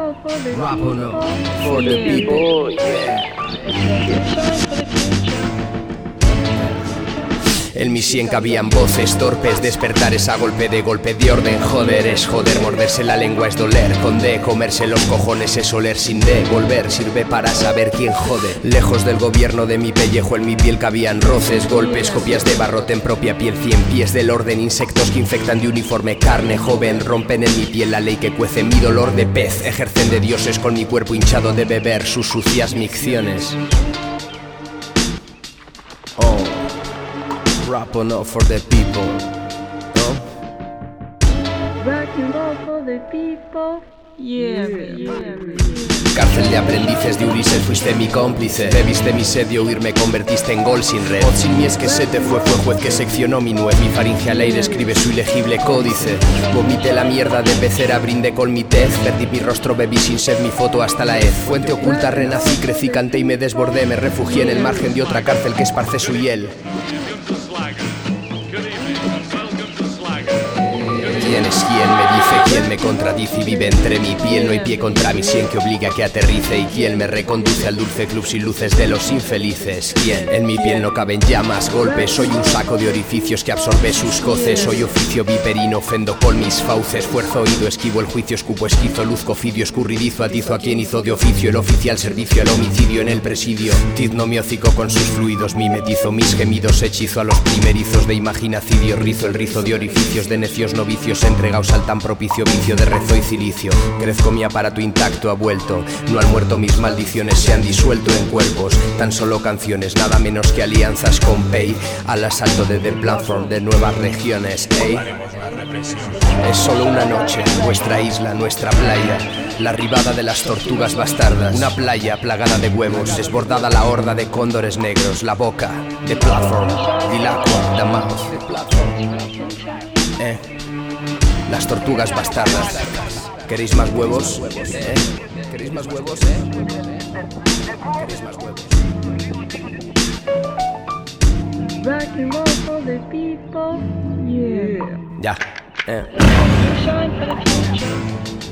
Rap or no, for the people, yeah. En mi sien cabían voces torpes, despertares a golpe de orden. Joder es joder, morderse la lengua es doler. Con D, comerse los cojones es oler. Sin D, volver sirve para saber quién jode. Lejos del gobierno de mi pellejo, en mi piel cabían roces, golpes, copias de barrote en propia piel. 100 pies del orden, insectos que infectan de uniforme carne joven. Rompen en mi piel la ley que cuece mi dolor de pez. Ejercen de dioses con mi cuerpo hinchado de beber sus sucias micciones. Oh, rap or no for the people, ¿no? Rock and roll for the people, yeah, Cárcel de aprendices de Ulises, fuiste mi cómplice. Bebiste mi sed de huir, me convertiste en gol sin red. Sin mí es que se te fue juez que seccionó mi nuez. Mi faringe al aire escribe su ilegible códice. Vomité la mierda de pecera, brindé con mi tez. Perdí mi rostro, bebí sin sed mi foto hasta la hez. Fuente oculta, renací, crecí, canté y me desbordé. Me refugié en el margen de otra cárcel que esparce su hiel. ¿Quién es quién? Me dice quién me contradice y vive entre mi piel. No hay pie contra mi sien que obliga a que aterrice. ¿Y quién me reconduce al dulce club sin luces de los infelices? ¿Quién? En mi piel no caben llamas, golpes. Soy un saco de orificios que absorbe sus coces. Soy oficio viperino, ofendo con mis fauces. Fuerzo oído, esquivo el juicio, escupo esquizo. Luzco ofidio, escurridizo, atizo a quien hizo de oficio el oficial servicio al homicidio en el presidio. Tizno mi hocico con sus fluidos, mimetizo mis gemidos, hechizo a los primerizos de imaginacidio. Rizo el rizo de orificios de necios novicios entregaos al tan propicio vicio de rezo y cilicio. Crezco mi aparato intacto, ha vuelto. No han muerto mis maldiciones, se han disuelto en cuerpos. Tan solo canciones, nada menos que alianzas con Pay. Al asalto de The Platform de nuevas regiones, ey. Es solo una noche, vuestra isla, nuestra playa. La arribada de las tortugas bastardas. Una playa plagada de huevos, desbordada la horda de cóndores negros. La boca, The Platform, Dilacqua, The Mouth, The Platform. Las tortugas bastardas. ¿Queréis más huevos? ¿Queréis más huevos? ¿Queréis más huevos? Rock and roll for the people, yeah. Ya. Shine for the future.